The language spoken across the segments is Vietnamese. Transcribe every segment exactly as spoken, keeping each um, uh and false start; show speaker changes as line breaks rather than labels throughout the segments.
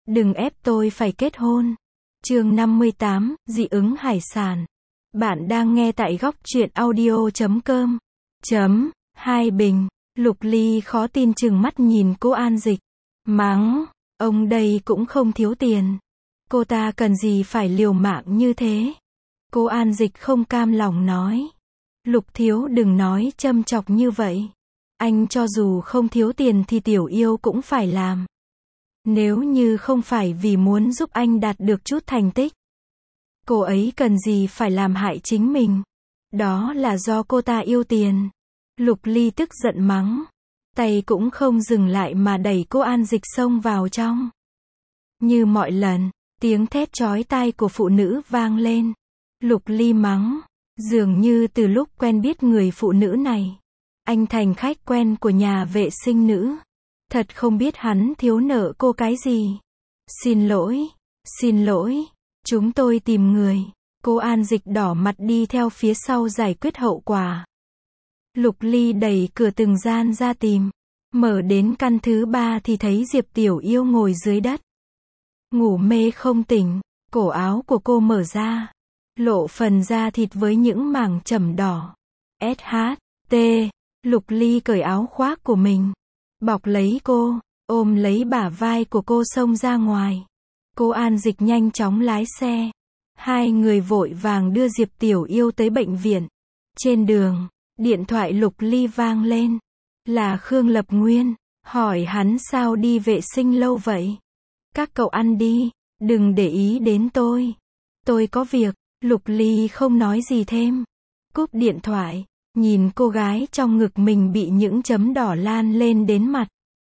Đừng ép tôi phải kết hôn. Chương năm mươi tám, dị ứng hải sản. Bạn đang nghe tại góc truyện audio chấm com. Chấm, hai bình. Lục Ly khó tin chừng mắt nhìn cô An Dịch. Mắng, ông đây cũng không thiếu tiền. Cô ta cần gì phải liều mạng như thế? Cô An Dịch không cam lòng nói. Lục thiếu đừng nói châm chọc như vậy. Anh cho dù không thiếu tiền thì tiểu yêu cũng phải làm. Nếu như không phải vì muốn giúp anh đạt được chút thành tích, cô ấy cần gì phải làm hại chính mình. Đó là do cô ta yêu tiền. Lục Ly tức giận mắng. Tay cũng không dừng lại mà đẩy cô An Dịch xông vào trong. Như mọi lần, tiếng thét chói tai của phụ nữ vang lên. Lục Ly mắng. Dường như từ lúc quen biết người phụ nữ này, anh thành khách quen của nhà vệ sinh nữ. Thật không biết hắn thiếu nợ cô cái gì. Xin lỗi, xin lỗi, chúng tôi tìm người. Cô An Dịch đỏ mặt đi theo phía sau giải quyết hậu quả. Lục Ly đẩy cửa từng gian ra tìm. Mở đến căn thứ ba thì thấy Diệp Tiểu Yêu ngồi dưới đất. Ngủ mê không tỉnh, cổ áo của cô mở ra. Lộ phần da thịt với những mảng chẩm đỏ. ét hát tê, Lục Ly cởi áo khoác của mình. Bọc lấy cô, ôm lấy bả vai của cô xông ra ngoài. Cô An Dịch nhanh chóng lái xe. Hai người vội vàng đưa Diệp Tiểu Yêu tới bệnh viện. Trên đường, điện thoại Lục Ly vang lên. Là Khương Lập Nguyên, hỏi hắn sao đi vệ sinh lâu vậy. Các cậu ăn đi, đừng để ý đến tôi. Tôi có việc. Lục Ly không nói gì thêm. Cúp điện thoại, nhìn cô gái trong ngực mình bị những chấm đỏ lan lên đến mặt.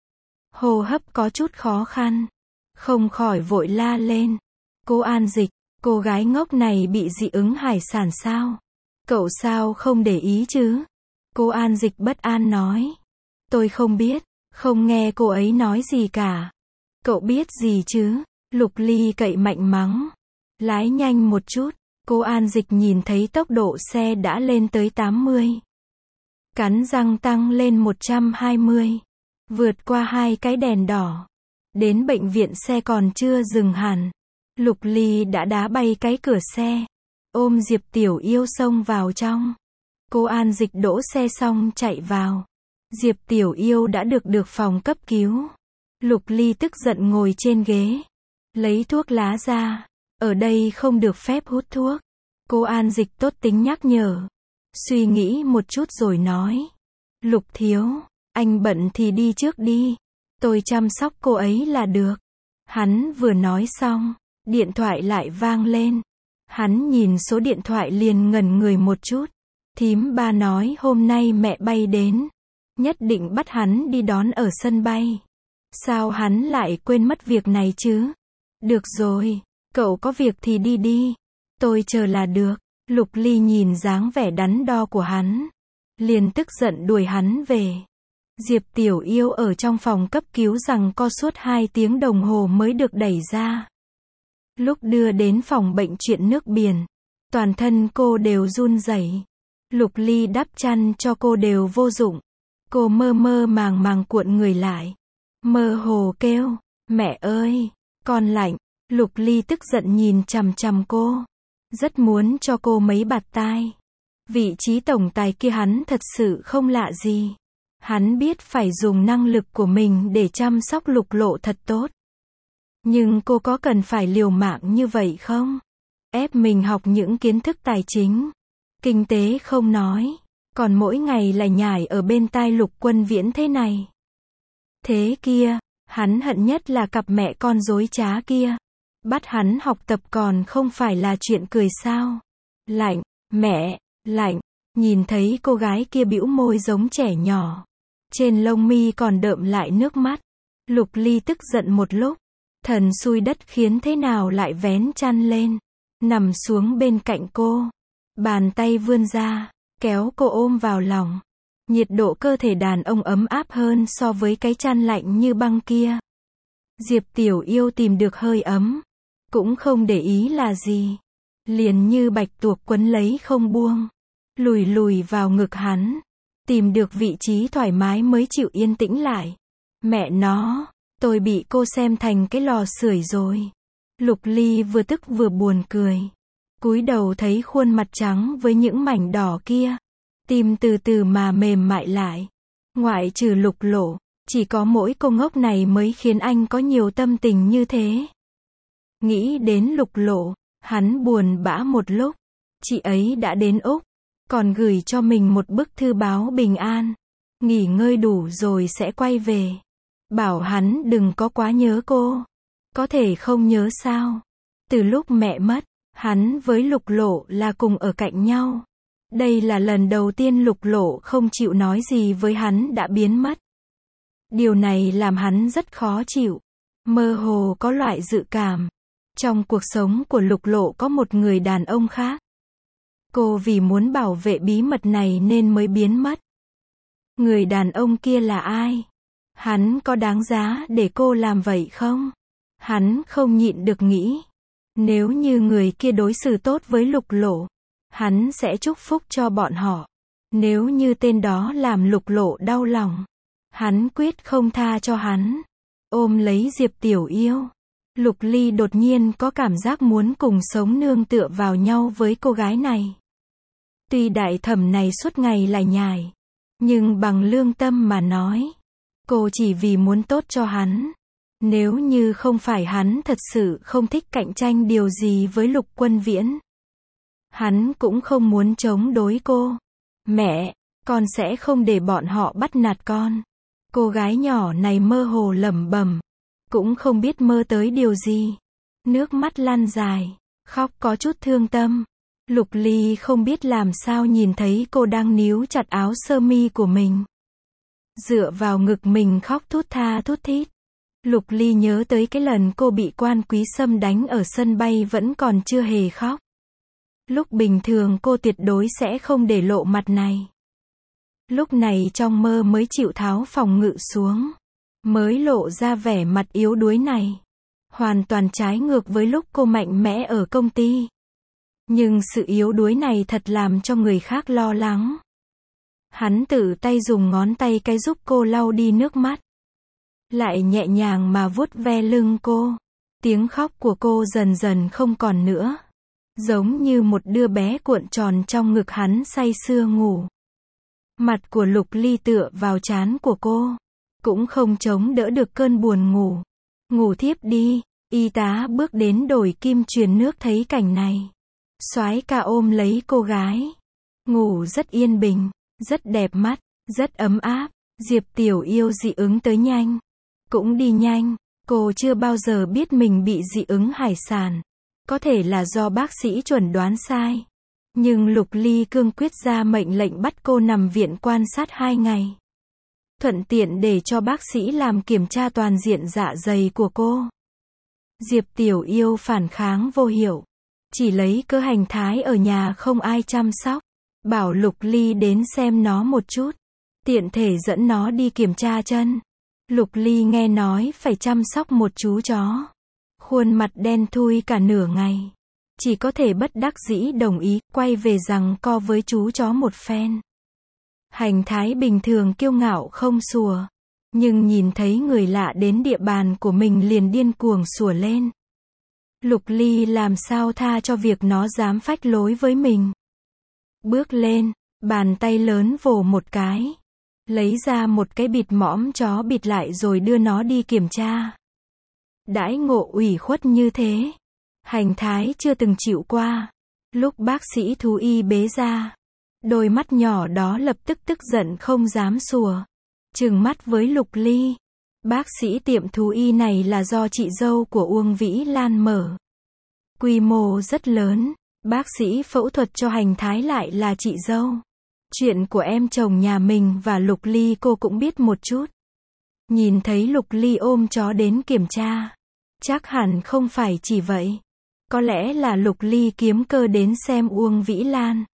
Hô hấp có chút khó khăn. Không khỏi vội la lên. Cô An Dịch, cô gái ngốc này bị dị ứng hải sản sao? Cậu sao không để ý chứ? Cô An Dịch bất an nói. Tôi không biết, không nghe cô ấy nói gì cả. Cậu biết gì chứ? Lục Ly cậy mạnh mắng. Lái nhanh một chút. Cô An Dịch nhìn thấy tốc độ xe đã lên tới tám mươi. Cắn răng tăng lên một trăm hai mươi. Vượt qua hai cái đèn đỏ. Đến bệnh viện xe còn chưa dừng hẳn. Lục Ly đã đá bay cái cửa xe. Ôm Diệp Tiểu Yêu xông vào trong. Cô An Dịch đỗ xe xong chạy vào. Diệp Tiểu Yêu đã được được phòng cấp cứu. Lục Ly tức giận ngồi trên ghế. Lấy thuốc lá ra. Ở đây không được phép hút thuốc. Cô An Dịch tốt tính nhắc nhở. Suy nghĩ một chút rồi nói. Lục thiếu, anh bận thì đi trước đi. Tôi chăm sóc cô ấy là được. Hắn vừa nói xong, điện thoại lại vang lên. Hắn nhìn số điện thoại liền ngẩn người một chút. Thím ba nói hôm nay mẹ bay đến. Nhất định bắt hắn đi đón ở sân bay. Sao hắn lại quên mất việc này chứ? Được rồi. Cậu có việc thì đi đi. Tôi chờ là được. Lục Ly nhìn dáng vẻ đắn đo của hắn. Liền tức giận đuổi hắn về. Diệp Tiểu Yêu ở trong phòng cấp cứu rằng co suốt hai tiếng đồng hồ mới được đẩy ra. Lúc đưa đến phòng bệnh chuyện nước biển, toàn thân cô đều run rẩy. Lục Ly đắp chăn cho cô đều vô dụng. Cô mơ mơ màng màng cuộn người lại. Mơ hồ kêu, mẹ ơi, con lạnh. Lục Ly tức giận nhìn chằm chằm cô. Rất muốn cho cô mấy bạt tai. Vị trí tổng tài kia hắn thật sự không lạ gì. Hắn biết phải dùng năng lực của mình để chăm sóc Lục Lộ thật tốt. Nhưng cô có cần phải liều mạng như vậy không? Ép mình học những kiến thức tài chính, kinh tế không nói, còn mỗi ngày lại nhải ở bên tai Lục Quân Viễn thế này. Thế kia, hắn hận nhất là cặp mẹ con dối trá kia. Bắt hắn học tập còn không phải là chuyện cười sao? Lạnh, mẹ, lạnh. Nhìn thấy cô gái kia bĩu môi giống trẻ nhỏ. Trên lông mi còn đượm lại nước mắt. Lục Ly tức giận một lúc. Thần xui đất khiến thế nào lại vén chăn lên. Nằm xuống bên cạnh cô. Bàn tay vươn ra, kéo cô ôm vào lòng. Nhiệt độ cơ thể đàn ông ấm áp hơn so với cái chăn lạnh như băng kia. Diệp Tiểu Yêu tìm được hơi ấm. Cũng không để ý là gì. Liền như bạch tuộc quấn lấy không buông. Lùi lùi vào ngực hắn. Tìm được vị trí thoải mái mới chịu yên tĩnh lại. Mẹ nó, Tôi bị cô xem thành cái lò sưởi rồi. Lục Ly vừa tức vừa buồn cười. Cúi đầu thấy khuôn mặt trắng với những mảnh đỏ kia. Tim từ từ mà mềm mại lại. Ngoại trừ Lục Lộ, chỉ có mỗi cô ngốc này mới khiến anh có nhiều tâm tình như thế. Nghĩ đến Lục Lộ, hắn buồn bã một lúc. Chị ấy đã đến Úc, còn gửi cho mình một bức thư báo bình an. Nghỉ ngơi đủ rồi sẽ quay về. Bảo hắn đừng có quá nhớ cô. Có thể không nhớ sao? Từ lúc mẹ mất, hắn với Lục Lộ là cùng ở cạnh nhau. Đây là lần đầu tiên Lục Lộ không chịu nói gì với hắn đã biến mất. Điều này làm hắn rất khó chịu. Mơ hồ có loại dự cảm. Trong cuộc sống của Lục Lộ có một người đàn ông khác. Cô vì muốn bảo vệ bí mật này nên mới biến mất. Người đàn ông kia là ai? Hắn có đáng giá để cô làm vậy không? Hắn không nhịn được nghĩ. Nếu như người kia đối xử tốt với Lục Lộ, hắn sẽ chúc phúc cho bọn họ. Nếu như tên đó làm Lục Lộ đau lòng, hắn quyết không tha cho hắn. Ôm lấy Diệp Tiểu Yêu. Lục Ly đột nhiên có cảm giác muốn cùng sống nương tựa vào nhau với cô gái này. Tuy đại thẩm này suốt ngày lải nhải, nhưng bằng lương tâm mà nói, cô chỉ vì muốn tốt cho hắn. Nếu như không phải hắn thật sự không thích cạnh tranh điều gì với Lục Quân Viễn, hắn cũng không muốn chống đối cô. Mẹ, con sẽ không để bọn họ bắt nạt con. Cô gái nhỏ này mơ hồ lẩm bẩm, cũng không biết mơ tới điều gì. Nước mắt lăn dài, khóc có chút thương tâm. Lục Ly không biết làm sao nhìn thấy cô đang níu chặt áo sơ mi của mình. Dựa vào ngực mình khóc thút tha thút thít. Lục Ly nhớ tới cái lần cô bị Quan Quý Sâm đánh ở sân bay vẫn còn chưa hề khóc. Lúc bình thường cô tuyệt đối sẽ không để lộ mặt này. Lúc này trong mơ mới chịu tháo phòng ngự xuống. Mới lộ ra vẻ mặt yếu đuối này. Hoàn toàn trái ngược với lúc cô mạnh mẽ ở công ty. Nhưng sự yếu đuối này thật làm cho người khác lo lắng. Hắn tự tay dùng ngón tay cái giúp cô lau đi nước mắt. Lại nhẹ nhàng mà vuốt ve lưng cô. Tiếng khóc của cô dần dần không còn nữa. Giống như một đứa bé cuộn tròn trong ngực hắn say sưa ngủ. Mặt của Lục Ly tựa vào trán của cô. Cũng không chống đỡ được cơn buồn ngủ. Ngủ thiếp đi. Y tá bước đến đổi kim truyền nước thấy cảnh này. Soái ca ôm lấy cô gái. Ngủ rất yên bình, rất đẹp mắt, rất ấm áp. Diệp Tiểu Yêu dị ứng tới nhanh. Cũng đi nhanh. Cô chưa bao giờ biết mình bị dị ứng hải sản. Có thể là do bác sĩ chuẩn đoán sai. Nhưng Lục Ly cương quyết ra mệnh lệnh bắt cô nằm viện quan sát hai ngày. Thuận tiện để cho bác sĩ làm kiểm tra toàn diện dạ dày của cô. Diệp Tiểu Yêu phản kháng vô hiệu. Chỉ lấy cớ hành thái ở nhà không ai chăm sóc. Bảo Lục Ly đến xem nó một chút. Tiện thể dẫn nó đi kiểm tra chân. Lục Ly nghe nói phải chăm sóc một chú chó. Khuôn mặt đen thui cả nửa ngày. Chỉ có thể bất đắc dĩ đồng ý, quay về giằng co với chú chó một phen. Hành thái bình thường kiêu ngạo không sủa. Nhưng nhìn thấy người lạ đến địa bàn của mình liền điên cuồng sủa lên. Lục Ly làm sao tha cho việc nó dám phách lối với mình. Bước lên, bàn tay lớn vồ một cái. Lấy ra một cái bịt mõm chó bịt lại rồi đưa nó đi kiểm tra. Đãi ngộ ủy khuất như thế. Hành thái chưa từng chịu qua. Lúc bác sĩ thú y bế ra. Đôi mắt nhỏ đó lập tức tức giận không dám sủa. Trừng mắt với Lục Ly. Bác sĩ tiệm thú y này là do chị dâu của Uông Vĩ Lan mở. Quy mô rất lớn. Bác sĩ phẫu thuật cho hành thái lại là chị dâu. Chuyện của em chồng nhà mình và Lục Ly cô cũng biết một chút. Nhìn thấy Lục Ly ôm chó đến kiểm tra. Chắc hẳn không phải chỉ vậy. Có lẽ là Lục Ly kiếm cơ đến xem Uông Vĩ Lan.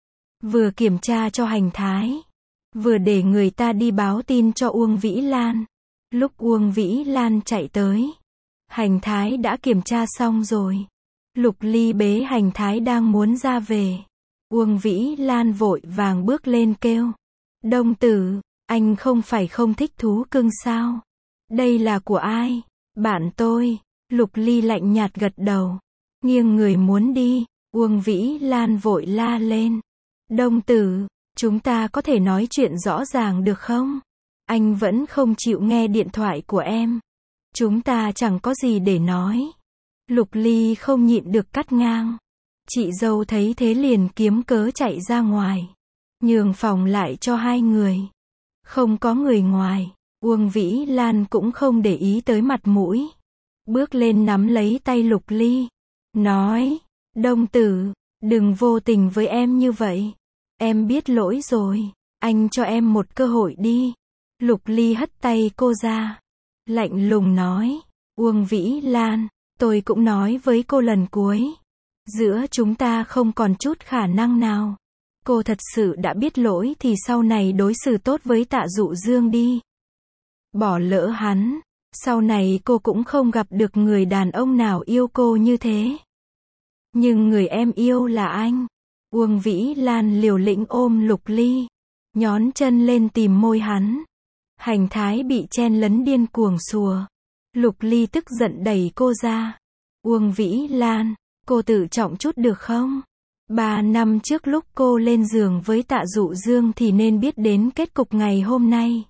Vừa kiểm tra cho hành thái. Vừa để người ta đi báo tin cho Uông Vĩ Lan. Lúc Uông Vĩ Lan chạy tới. Hành thái đã kiểm tra xong rồi. Lục Ly bế hành thái đang muốn ra về. Uông Vĩ Lan vội vàng bước lên kêu. Đông tử, anh không phải không thích thú cưng sao? Đây là của ai? Bạn tôi. Lục Ly lạnh nhạt gật đầu. Nghiêng người muốn đi. Uông Vĩ Lan vội la lên. Đông tử, chúng ta có thể nói chuyện rõ ràng được không? Anh vẫn không chịu nghe điện thoại của em. Chúng ta chẳng có gì để nói. Lục Ly không nhịn được cắt ngang. Chị dâu thấy thế liền kiếm cớ chạy ra ngoài. Nhường phòng lại cho hai người. Không có người ngoài. Uông Vĩ Lan cũng không để ý tới mặt mũi. Bước lên nắm lấy tay Lục Ly. Nói, Đông tử, đừng vô tình với em như vậy. Em biết lỗi rồi. Anh cho em một cơ hội đi. Lục Ly hất tay cô ra. Lạnh lùng nói. Uông Vĩ Lan, tôi cũng nói với cô lần cuối. Giữa chúng ta không còn chút khả năng nào. Cô thật sự đã biết lỗi thì sau này đối xử tốt với Tạ Dụ Dương đi. Bỏ lỡ hắn, sau này cô cũng không gặp được người đàn ông nào yêu cô như thế. Nhưng người em yêu là anh. Uông Vĩ Lan liều lĩnh ôm Lục Ly. Nhón chân lên tìm môi hắn. Hành thái bị chen lấn điên cuồng sùa. Lục Ly tức giận đẩy cô ra. Uông Vĩ Lan, cô tự trọng chút được không? Ba năm trước lúc cô lên giường với Tạ Dụ Dương thì nên biết đến kết cục ngày hôm nay.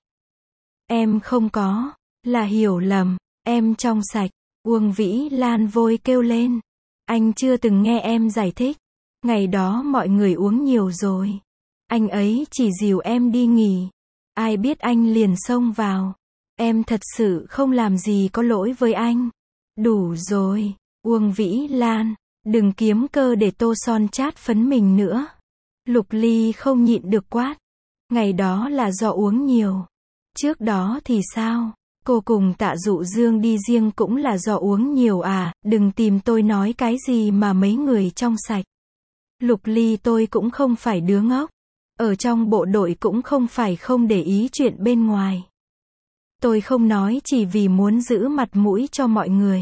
Em không có, là hiểu lầm, em trong sạch. Uông Vĩ Lan vội kêu lên. Anh chưa từng nghe em giải thích. Ngày đó mọi người uống nhiều rồi. Anh ấy chỉ dìu em đi nghỉ. Ai biết anh liền xông vào. Em thật sự không làm gì có lỗi với anh. Đủ rồi, Uông Vĩ Lan, đừng kiếm cơ để tô son chát phấn mình nữa. Lục Ly không nhịn được quát. Ngày đó là do uống nhiều. Trước đó thì sao? Cô cùng Tạ Dụ Dương đi riêng cũng là do uống nhiều à, đừng tìm tôi nói cái gì mà mấy người trong sạch. Lục Ly tôi cũng không phải đứa ngốc. Ở trong bộ đội cũng không phải không để ý chuyện bên ngoài. Tôi không nói chỉ vì muốn giữ mặt mũi cho mọi người.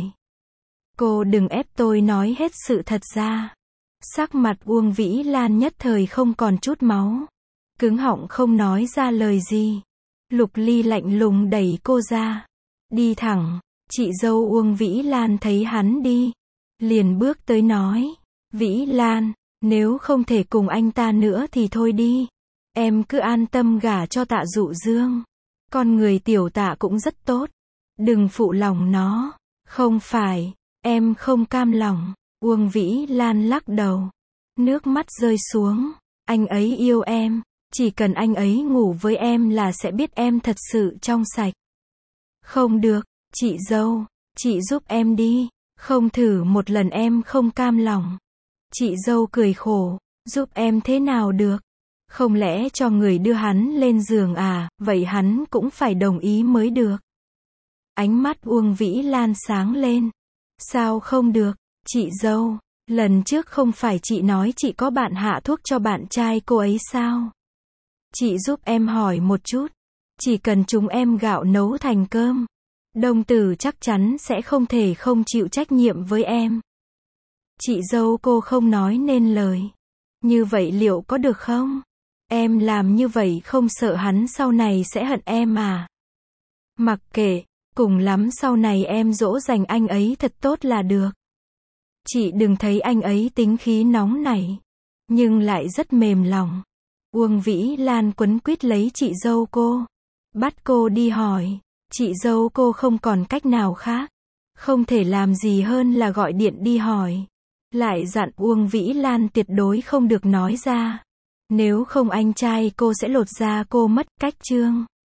Cô đừng ép tôi nói hết sự thật ra. Sắc mặt Uông Vĩ Lan nhất thời không còn chút máu. Cứng họng không nói ra lời gì. Lục Ly lạnh lùng đẩy cô ra. Đi thẳng. Chị dâu Uông Vĩ Lan thấy hắn đi. Liền bước tới nói. Vĩ Lan, nếu không thể cùng anh ta nữa thì thôi đi. Em cứ an tâm gả cho Tạ Dụ Dương. Con người tiểu Tạ cũng rất tốt. Đừng phụ lòng nó. Không phải, em không cam lòng. Uông Vĩ Lan lắc đầu. Nước mắt rơi xuống. Anh ấy yêu em. Chỉ cần anh ấy ngủ với em là sẽ biết em thật sự trong sạch. Không được, chị dâu, chị giúp em đi. Không thử một lần em không cam lòng. Chị dâu cười khổ. Giúp em thế nào được? Không lẽ cho người đưa hắn lên giường à, vậy hắn cũng phải đồng ý mới được. Ánh mắt Uông Vĩ Lan sáng lên. Sao không được, chị dâu, lần trước không phải chị nói chị có bạn hạ thuốc cho bạn trai cô ấy sao? Chị giúp em hỏi một chút. Chỉ cần chúng em gạo nấu thành cơm, Đông tử chắc chắn sẽ không thể không chịu trách nhiệm với em. Chị dâu cô không nói nên lời. Như vậy liệu có được không? Em làm như vậy không sợ hắn sau này sẽ hận em à? Mặc kệ, cùng lắm sau này em dỗ dành anh ấy thật tốt là được. Chị đừng thấy anh ấy tính khí nóng nảy, nhưng lại rất mềm lòng. Uông Vĩ Lan quấn quýt lấy chị dâu cô, bắt cô đi hỏi. Chị dâu cô không còn cách nào khác, không thể làm gì hơn là gọi điện đi hỏi. Lại dặn Uông Vĩ Lan tuyệt đối không được nói ra. Nếu không anh trai cô sẽ lột da cô mất. Cách chương